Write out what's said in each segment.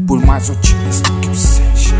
por mais otimista que eu seja.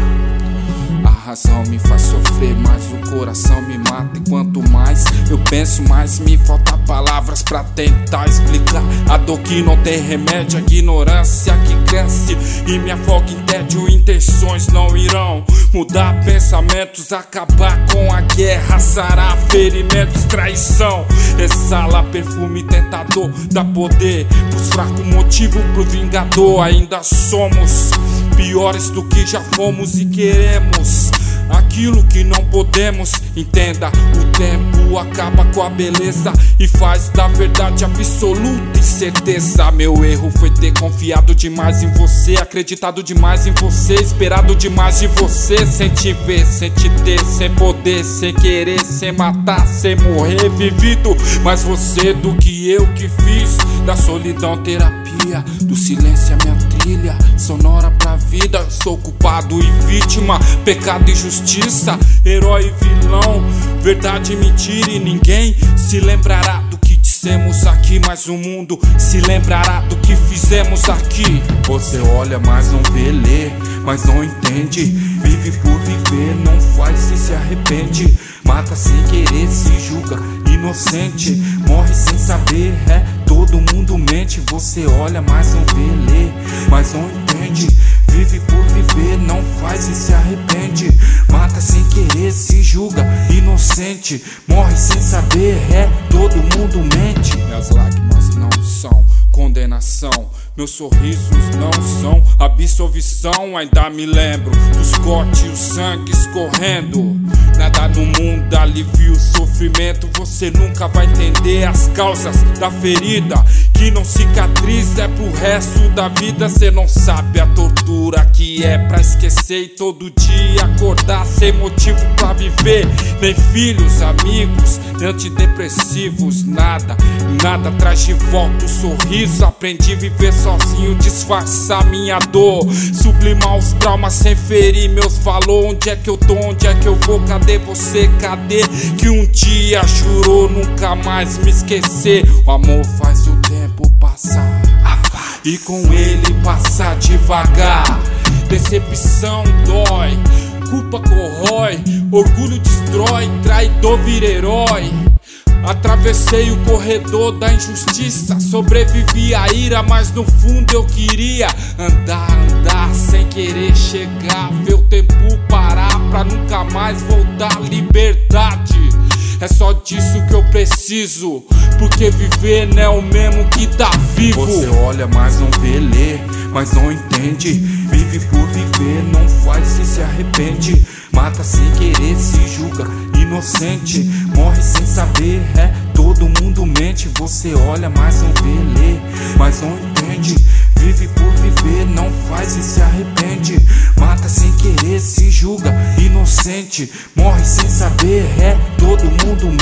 A razão me faz sofrer, mas o coração me mata. E quanto mais eu penso, mais me falta palavras pra tentar explicar a dor que não tem remédio, a ignorância que cresce e me afoga em tédio. Intenções não irão mudar pensamentos, acabar com a guerra, sarar ferimentos, traição. Exala perfume tentador, dá poder pros fracos, motivo pro vingador. Ainda somos piores do que já fomos e queremos aquilo que não podemos. Entenda, o tempo acaba com a beleza e faz da verdade absoluta incerteza. Meu erro foi ter confiado demais em você, acreditado demais em você, esperado demais de você. Sem te ver, sem te ter, sem poder, sem querer, sem matar, sem morrer, vivido mais você do que eu que fiz da solidão terapia, do silêncio a minha trilha sonora pra vida. Sou culpado e vítima, pecado e justiça, herói e vilão, verdade e mentira. E ninguém se lembrará do que dissemos aqui, mas o mundo se lembrará do que fizemos aqui. Você olha, mas não vê, lê, mas não entende. Vive por viver, não faz e se arrepende. Mata sem querer, se julga inocente. Morre sem saber, todo mundo mente. Você olha, mas não vê, lê, mas não entende. Vive por viver, não faz e se arrepende. Mata sem querer, se julga inocente. Morre sem saber, todo mundo mente. Minhas lágrimas não são condenação, meus sorrisos não são absolvição. Ainda me lembro dos cortes e o sangue escorrendo. Nada no mundo alivia o sofrimento. Você nunca vai entender as causas da ferida que não cicatriza, é pro resto da vida. Cê não sabe a tortura que é pra esquecer e todo dia acordar sem motivo pra viver. Nem filhos, amigos, nem antidepressivos, nada traz de volta o sorriso. Aprendi a viver sozinho, disfarçar minha dor, sublimar os traumas sem ferir meus valores. Onde é que eu tô, onde é que eu vou, cadê você, cadê que um dia jurou nunca mais me esquecer? O amor faz o tempo passar e com ele passar devagar. Decepção dói, culpa corrói, orgulho destrói, traidor vira herói. Atravessei o corredor da injustiça, sobrevivi à ira, mas no fundo eu queria andar sem querer chegar, ver o tempo parar pra nunca mais voltar. Liberdade, é só disso que eu preciso, porque viver não é o mesmo que tá vivo. Você olha, mas não vê, lê, mas não entende. Vive por viver, não faz e se arrepende. Mata sem querer, se julga inocente. Morre sem saber, todo mundo mente. Você olha, mas não vê, lê, mas não entende. Vive por viver, não faz e se arrepende. Mata sem querer, se julga inocente. Morre sem saber, todo mundo mente.